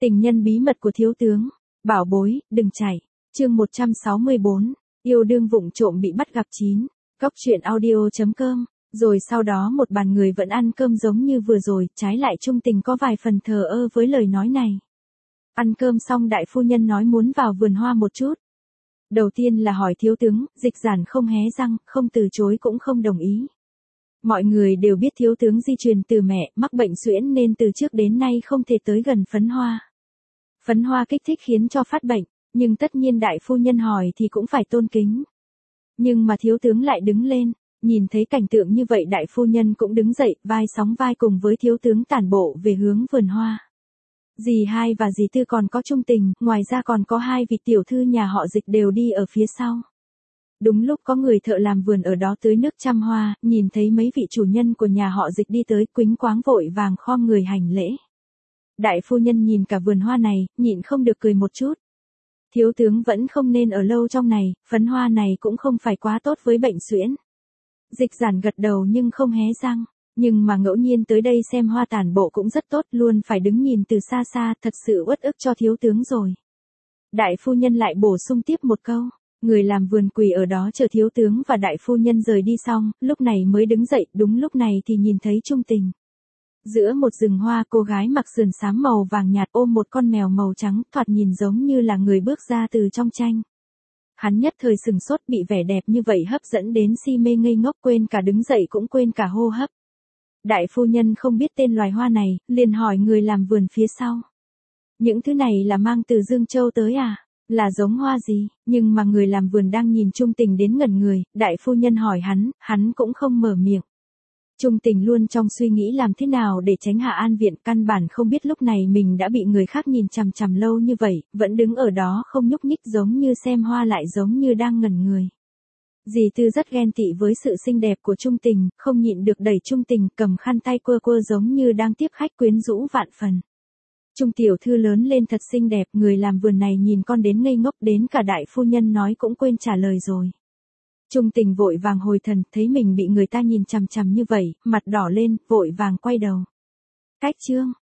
Tình nhân bí mật của thiếu tướng. Bảo bối, đừng chạy. Chương 164. Yêu đương vụng trộm bị bắt gặp 9. Cóc truyện audio.com. Rồi sau đó một bàn người vẫn ăn cơm giống như vừa rồi, trái lại Trung Tình có vài phần thờ ơ với lời nói này. Ăn cơm xong đại phu nhân nói muốn vào vườn hoa một chút. Đầu tiên là hỏi thiếu tướng, Dịch Giản không hé răng, không từ chối cũng không đồng ý. Mọi người đều biết thiếu tướng di truyền từ mẹ, mắc bệnh suyễn nên từ trước đến nay không thể tới gần phấn hoa. Phấn hoa kích thích khiến cho phát bệnh, nhưng tất nhiên đại phu nhân hỏi thì cũng phải tôn kính. Nhưng mà thiếu tướng lại đứng lên, nhìn thấy cảnh tượng như vậy đại phu nhân cũng đứng dậy, vai sóng vai cùng với thiếu tướng tản bộ về hướng vườn hoa. Dì Hai và dì Tư còn có Trung Tình, ngoài ra còn có hai vị tiểu thư nhà họ Dịch đều đi ở phía sau. Đúng lúc có người thợ làm vườn ở đó tưới nước chăm hoa, nhìn thấy mấy vị chủ nhân của nhà họ Dịch đi tới, quýnh quáng vội vàng khom người hành lễ. Đại phu nhân nhìn cả vườn hoa này, nhịn không được cười một chút. Thiếu tướng vẫn không nên ở lâu trong này, phấn hoa này cũng không phải quá tốt với bệnh suyễn. Dịch Giản gật đầu nhưng không hé răng, nhưng mà ngẫu nhiên tới đây xem hoa tản bộ cũng rất tốt, luôn phải đứng nhìn từ xa xa, thật sự uất ức cho thiếu tướng rồi. Đại phu nhân lại bổ sung tiếp một câu. Người làm vườn quỳ ở đó chờ thiếu tướng và đại phu nhân rời đi xong, lúc này mới đứng dậy, đúng lúc này thì nhìn thấy Trung Tình. Giữa một rừng hoa cô gái mặc sườn xám màu vàng nhạt ôm một con mèo màu trắng, thoạt nhìn giống như là người bước ra từ trong tranh. Hắn nhất thời sừng sốt, bị vẻ đẹp như vậy hấp dẫn đến si mê ngây ngốc, quên cả đứng dậy cũng quên cả hô hấp. Đại phu nhân không biết tên loài hoa này, liền hỏi người làm vườn phía sau. Những thứ này là mang từ Dương Châu tới à? Là giống hoa gì? Nhưng mà người làm vườn đang nhìn Trung Tình đến ngẩn người, đại phu nhân hỏi hắn cũng không mở miệng. Trung Tình luôn trong suy nghĩ làm thế nào để tránh Hạ An Viện, căn bản không biết lúc này mình đã bị người khác nhìn chằm chằm lâu như vậy, vẫn đứng ở đó không nhúc nhích giống như xem hoa lại giống như đang ngẩn người. Dì Tư rất ghen tị với sự xinh đẹp của Trung Tình, không nhịn được đẩy Trung Tình cầm khăn tay quơ quơ giống như đang tiếp khách, quyến rũ vạn phần. Trung tiểu thư lớn lên thật xinh đẹp, người làm vườn này nhìn con đến ngây ngốc, đến cả đại phu nhân nói cũng quên trả lời rồi. Trung Tình vội vàng hồi thần, thấy mình bị người ta nhìn chằm chằm như vậy, mặt đỏ lên, vội vàng quay đầu. Cách chương,